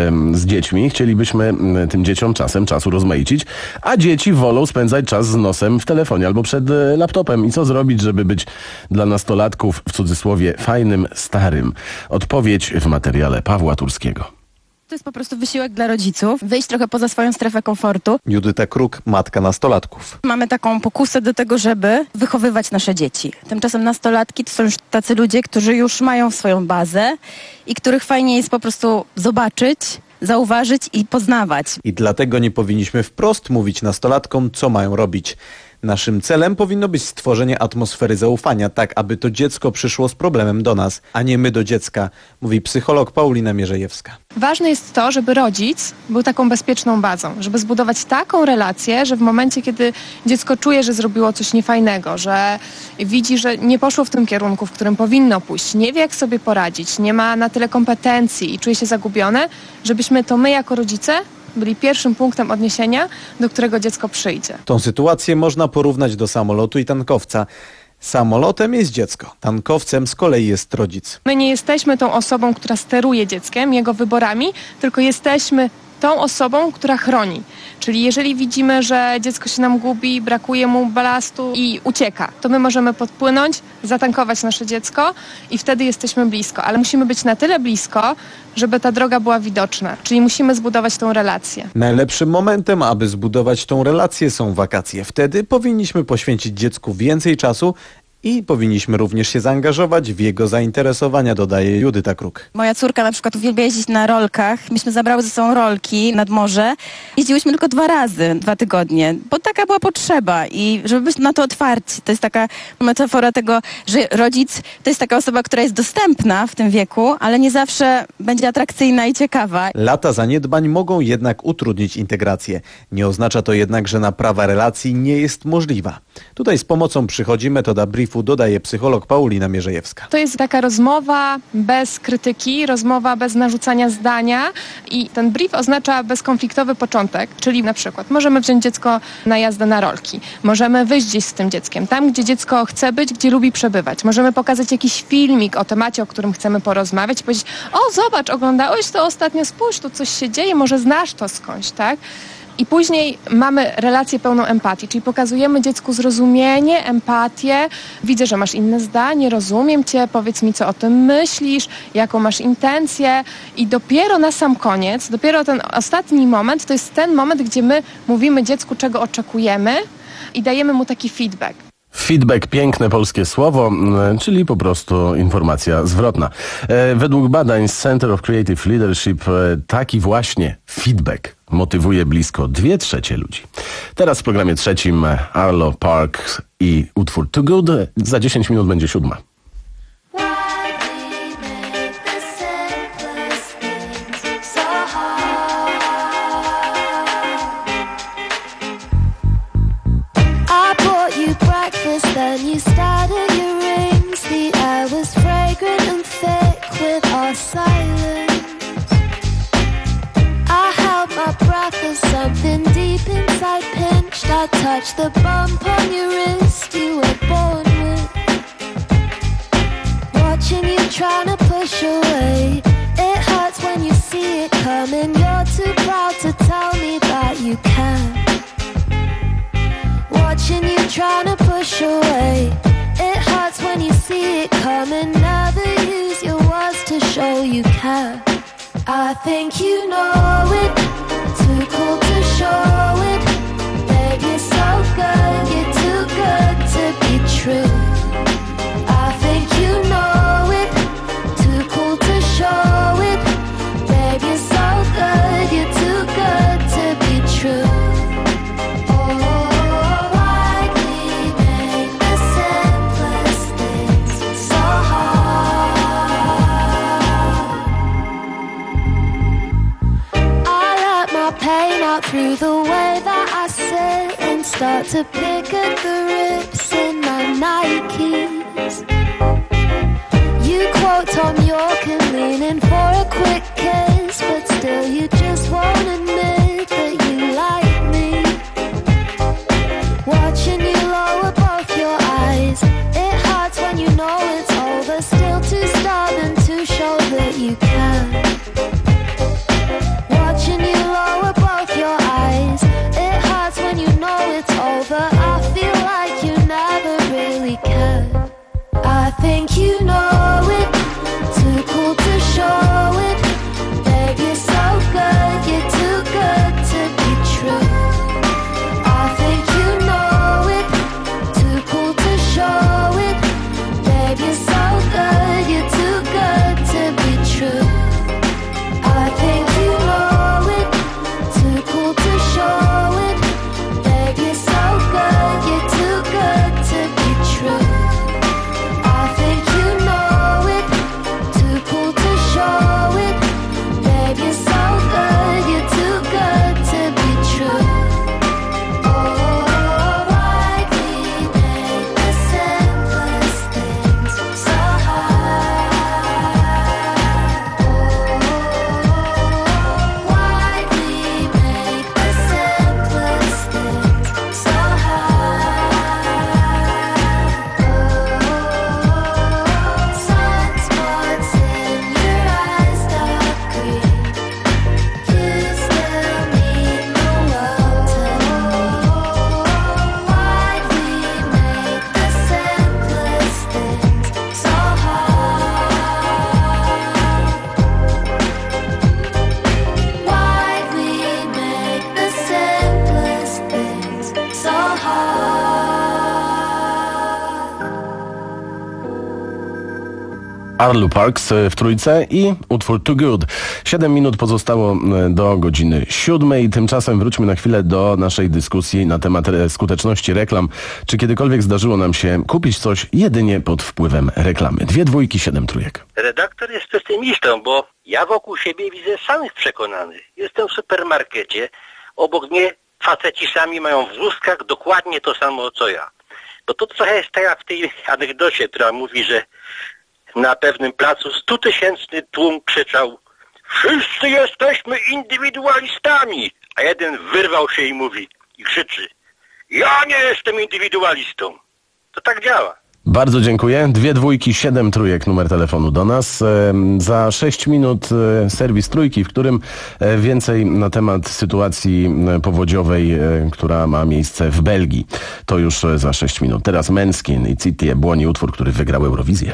z dziećmi. Chcielibyśmy tym dzieciom czasem czasu rozmaicić, a dzieci wolą spędzać czas z nosem w telefonie albo przed laptopem. I co zrobić, żeby być dla nastolatków, w cudzysłowie, fajnym starym? Odpowiedź w materiale Pawła Turskiego. To jest po prostu wysiłek dla rodziców, wyjść trochę poza swoją strefę komfortu. Judyta Kruk, matka nastolatków. Mamy taką pokusę do tego, żeby wychowywać nasze dzieci. Tymczasem nastolatki to są już tacy ludzie, którzy już mają swoją bazę i których fajnie jest po prostu zobaczyć, zauważyć i poznawać. I dlatego nie powinniśmy wprost mówić nastolatkom, co mają robić. Naszym celem powinno być stworzenie atmosfery zaufania, tak aby to dziecko przyszło z problemem do nas, a nie my do dziecka, mówi psycholog Paulina Mierzejewska. Ważne jest to, żeby rodzic był taką bezpieczną bazą, żeby zbudować taką relację, że w momencie, kiedy dziecko czuje, że zrobiło coś niefajnego, że widzi, że nie poszło w tym kierunku, w którym powinno pójść, nie wie, jak sobie poradzić, nie ma na tyle kompetencji i czuje się zagubione, żebyśmy to my jako rodzice byli pierwszym punktem odniesienia, do którego dziecko przyjdzie. Tą sytuację można porównać do samolotu i tankowca. Samolotem jest dziecko, tankowcem z kolei jest rodzic. My nie jesteśmy tą osobą, która steruje dzieckiem, jego wyborami, tylko jesteśmy tą osobą, która chroni. Czyli jeżeli widzimy, że dziecko się nam gubi, brakuje mu balastu i ucieka, to my możemy podpłynąć, zatankować nasze dziecko i wtedy jesteśmy blisko. Ale musimy być na tyle blisko, żeby ta droga była widoczna. Czyli musimy zbudować tą relację. Najlepszym momentem, aby zbudować tą relację, są wakacje. Wtedy powinniśmy poświęcić dziecku więcej czasu I powinniśmy również się zaangażować w jego zainteresowania, dodaje Judyta Kruk. Moja córka na przykład uwielbia jeździć na rolkach. Myśmy zabrały ze sobą rolki nad morze. Jeździłyśmy tylko dwa razy, dwa tygodnie, bo taka była potrzeba i żeby być na to otwarci. To jest taka metafora tego, że rodzic to jest taka osoba, która jest dostępna w tym wieku, ale nie zawsze będzie atrakcyjna i ciekawa. Lata zaniedbań mogą jednak utrudnić integrację. Nie oznacza to jednak, że naprawa relacji nie jest możliwa. Tutaj z pomocą przychodzi metoda briefu, dodaje psycholog Paulina Mierzejewska. To jest taka rozmowa bez krytyki, rozmowa bez narzucania zdania i ten brief oznacza bezkonfliktowy początek, czyli na przykład możemy wziąć dziecko na jazdę na rolki, możemy wyjść gdzieś z tym dzieckiem, tam gdzie dziecko chce być, gdzie lubi przebywać, możemy pokazać jakiś filmik o temacie, o którym chcemy porozmawiać i powiedzieć: o zobacz, oglądałeś to ostatnio, spójrz, tu coś się dzieje, może znasz to skądś, tak? I później mamy relację pełną empatii, czyli pokazujemy dziecku zrozumienie, empatię. Widzę, że masz inne zdanie, rozumiem cię, powiedz mi, co o tym myślisz, jaką masz intencję. I dopiero na sam koniec, dopiero ten ostatni moment, to jest ten moment, gdzie my mówimy dziecku, czego oczekujemy i dajemy mu taki feedback. Feedback, piękne polskie słowo, czyli po prostu informacja zwrotna. Według badań z Center of Creative Leadership taki właśnie feedback motywuje blisko dwie trzecie ludzi. Teraz w programie trzecim Arlo Parks i utwór Too Good. Za dziesięć minut będzie siódma. Then you started your rings. The air was fragrant and thick with our silence. I held my breath as something deep inside pinched. I touched the bump on your wrist you were born with. Watching you trying to push away. It hurts when you see it coming. You're too proud to tell me that you can. Watching you trying to push away. It hurts when you see it coming. Never use your words to show you care. I think you know it. Too cool to show it. Babe, you're so good. You're too good to be true. I think you know it. Too cool to show it. Babe, you're so good. You're too good to be true. Through the way that I sit and start to pick at the rips in my Nikes. You quote Tom York and lean in for a quick kiss, but still you just won't admit that you like me. Watching you lower both your eyes, it hurts when you know it's over. Still too stubborn to show that you can. Watching you lower both your eyes, it hurts when you know it's over. I feel like you never really cared. I think you know it, too cool to show it. Babe, you're so good, you're too good to be true. I think you know it, too cool to show it. Babe, you're so good, you're too good to be true. I think you know it, too cool to show it. Babe, you're so good, you're too good to be true. I think you know Arlo Parks w trójce i utwór Too Good. Siedem minut pozostało do godziny siódmej. Tymczasem wróćmy na chwilę do naszej dyskusji na temat skuteczności reklam. Czy kiedykolwiek zdarzyło nam się kupić coś jedynie pod wpływem reklamy? Dwie dwójki, siedem trójek. Redaktor jest pesymistą, bo ja wokół siebie widzę samych przekonanych. Jestem w supermarkecie, obok mnie faceci sami mają w wózkach dokładnie to samo co ja. Bo to trochę jest tak jak w tej anegdocie, która mówi, że na pewnym placu stutysięczny tłum krzyczał: wszyscy jesteśmy indywidualistami! A jeden wyrwał się i mówi, i krzyczy: ja nie jestem indywidualistą. To tak działa. Bardzo dziękuję. Dwie dwójki, siedem trójek, numer telefonu do nas. Za sześć minut serwis Trójki, w którym więcej na temat sytuacji powodziowej, która ma miejsce w Belgii. To już za sześć minut. Teraz Måneskin i City Ebłoni, utwór, który wygrał Eurowizję.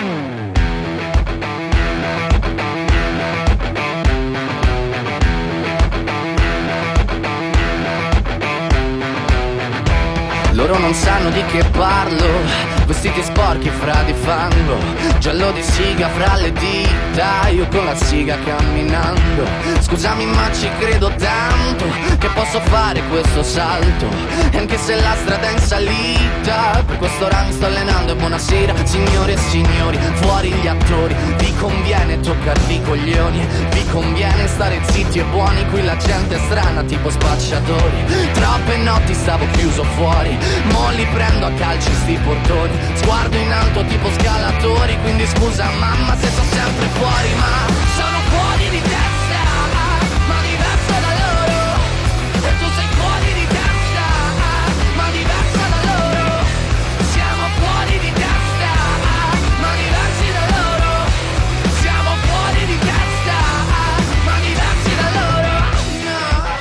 Loro non sanno di che parlo, vestiti sporchi fra di fango, giallo di siga fra le dita, io con la siga camminando. Scusami ma ci credo tanto, che posso fare questo salto, e anche se la strada è in salita, per questo ora mi sto allenando. E buonasera signore e signori, fuori gli attori, vi conviene toccarvi i coglioni, vi conviene stare zitti e buoni, qui la gente è strana tipo spacciatori. Troppe notti stavo chiuso fuori, mo li prendo a calci sti portoni, sguardo in alto tipo scalatori, quindi scusa mamma se sono sempre fuori, ma sono fuori di testa, ma diverso da loro, e tu sei fuori di testa, ma diversa da loro, siamo fuori di testa, ma diversi da loro, siamo fuori di testa, ma diversi da loro, no.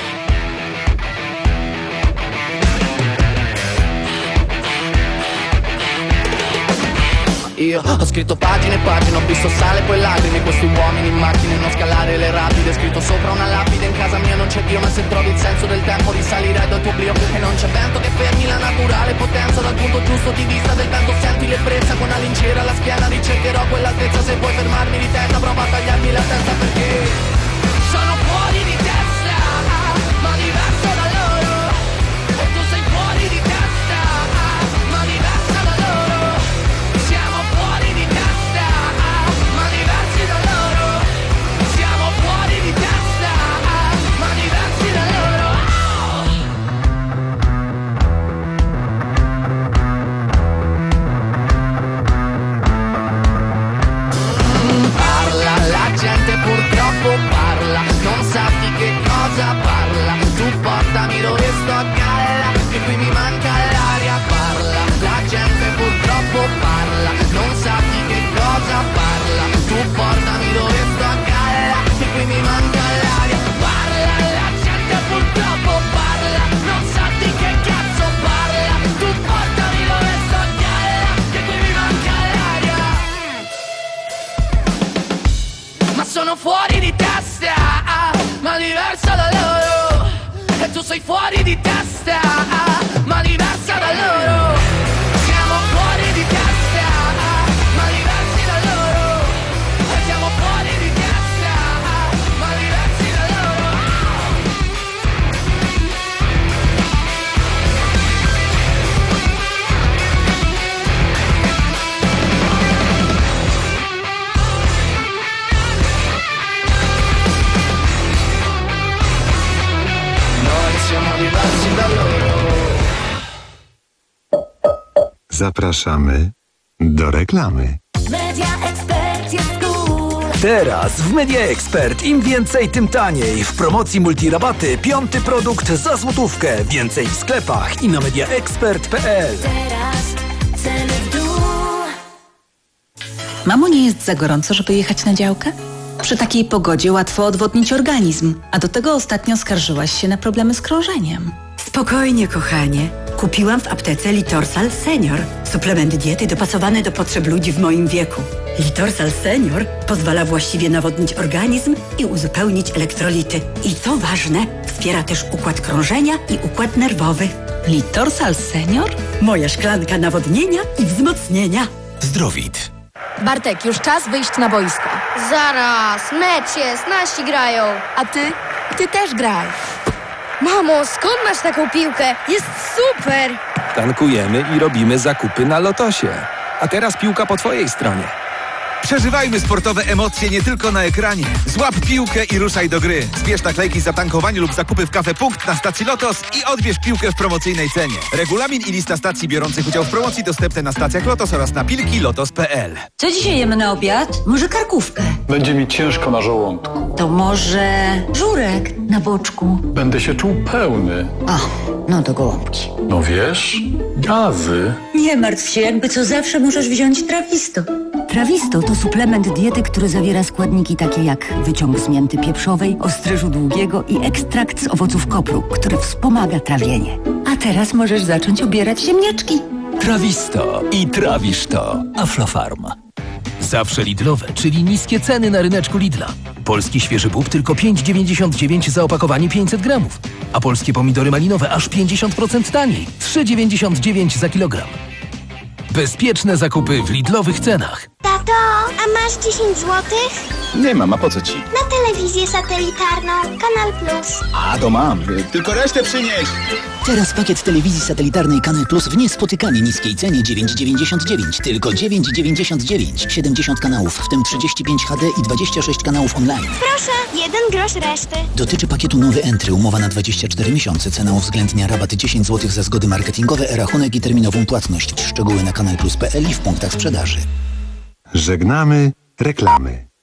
Io ho scritto pagine e pagine, ho visto sale e poi lacrime, questi uomini in macchine, non scalare le rapide, scritto sopra una lapide, in casa mia non c'è Dio, ma se trovi il senso del tempo risalirai dal tuo oblio, e non c'è vento che fermi la naturale potenza, dal punto giusto di vista del vento senti l'ebbrezza, con una lincera alla schiena ricercherò quell'altezza, se puoi fermarmi di testa prova a tagliarmi la testa, perché sono fuori di testa, ma diverso da loro, e tu sei fuori di testa, ma diversa da loro, siamo fuori di testa, ma diversi da loro, siamo fuori di testa, ma diversi da loro. Parla, la gente purtroppo parla, non sa di che cosa parla, tu portami dove sto a galla, che qui mi manca l'aria. Parla, la gente purtroppo parla, non sa di che cosa parla, tu portami dove sto a galla, che qui mi manca l'aria. Parla, la gente purtroppo parla, non sa di che cazzo parla, tu portami dove sto a galla, che qui mi manca l'aria. Ma sono fuori di testa, ma diversa da loro, e tu sei fuori di testa, ma diversa da loro, siamo fuori di testa, ma diversi da loro, e siamo fuori di testa, ma diversi da loro. Noi siamo diversi da loro. Zapraszamy do reklamy. Media Expert jest cool. Teraz w Media Expert im więcej, tym taniej. W promocji multirabaty piąty produkt za złotówkę. Więcej w sklepach i na media expert kropka p l. Teraz ceny w dół. Mamo, nie jest za gorąco, żeby jechać na działkę? Przy takiej pogodzie łatwo odwodnić organizm, a do tego ostatnio skarżyłaś się na problemy z krążeniem. Spokojnie, kochanie. Kupiłam w aptece Litorsal Senior. Suplement diety dopasowany do potrzeb ludzi w moim wieku. Litorsal Senior pozwala właściwie nawodnić organizm i uzupełnić elektrolity. I co ważne, wspiera też układ krążenia i układ nerwowy. Litorsal Senior? Moja szklanka nawodnienia i wzmocnienia. Zdrowit. Bartek, już czas wyjść na boisko. Zaraz, mecz jest, nasi grają. A ty? Ty też graj. Mamo, skąd masz taką piłkę? Jest super! Tankujemy i robimy zakupy na Lotosie. A teraz piłka po twojej stronie. Przeżywajmy sportowe emocje nie tylko na ekranie. Złap piłkę i ruszaj do gry. Zbierz naklejki za tankowanie lub zakupy w Cafe Punkt na stacji Lotos i odbierz piłkę w promocyjnej cenie. Regulamin i lista stacji biorących udział w promocji dostępne na stacjach Lotos oraz na pilki lotos kropka p l. Co dzisiaj jemy na obiad? Może karkówkę? Będzie mi ciężko na żołądku. To może żurek na boczku? Będę się czuł pełny. O, no to gołąbki. No wiesz, gazy. Nie martw się, jakby co zawsze możesz wziąć Trawisto. Trawisto to suplement diety, który zawiera składniki takie jak wyciąg z mięty pieprzowej, ostryżu długiego i ekstrakt z owoców kopru, który wspomaga trawienie. A teraz możesz zacząć obierać ziemniaczki. Trawisto i trawisz to. Aflofarm. Zawsze Lidlowe, czyli niskie ceny na ryneczku Lidla. Polski świeży bób tylko pięć dziewięćdziesiąt dziewięć za opakowanie pięćset gramów. A polskie pomidory malinowe aż pięćdziesiąt procent taniej. trzy dziewięćdziesiąt dziewięć za kilogram. Bezpieczne zakupy w Lidlowych cenach. Tato, a masz dziesięć złotych? Nie mam, a po co ci? Na telewizję satelitarną, Kanal Plus. A, to mam. Tylko resztę przynieś. Teraz pakiet telewizji satelitarnej Kanal Plus w niespotykanie niskiej cenie dziewięć dziewięćdziesiąt dziewięć. Tylko dziewięć dziewięćdziesiąt dziewięć. siedemdziesiąt kanałów, w tym trzydzieści pięć H D i dwadzieścia sześć kanałów online. Proszę, jeden grosz reszty. Dotyczy pakietu nowy Entry. Umowa na dwadzieścia cztery miesiące. Cena uwzględnia rabaty dziesięć złotych za zgody marketingowe, e-rachunek i terminową płatność. Szczegóły na kanal plus kropka p l i w punktach sprzedaży. Żegnamy reklamy.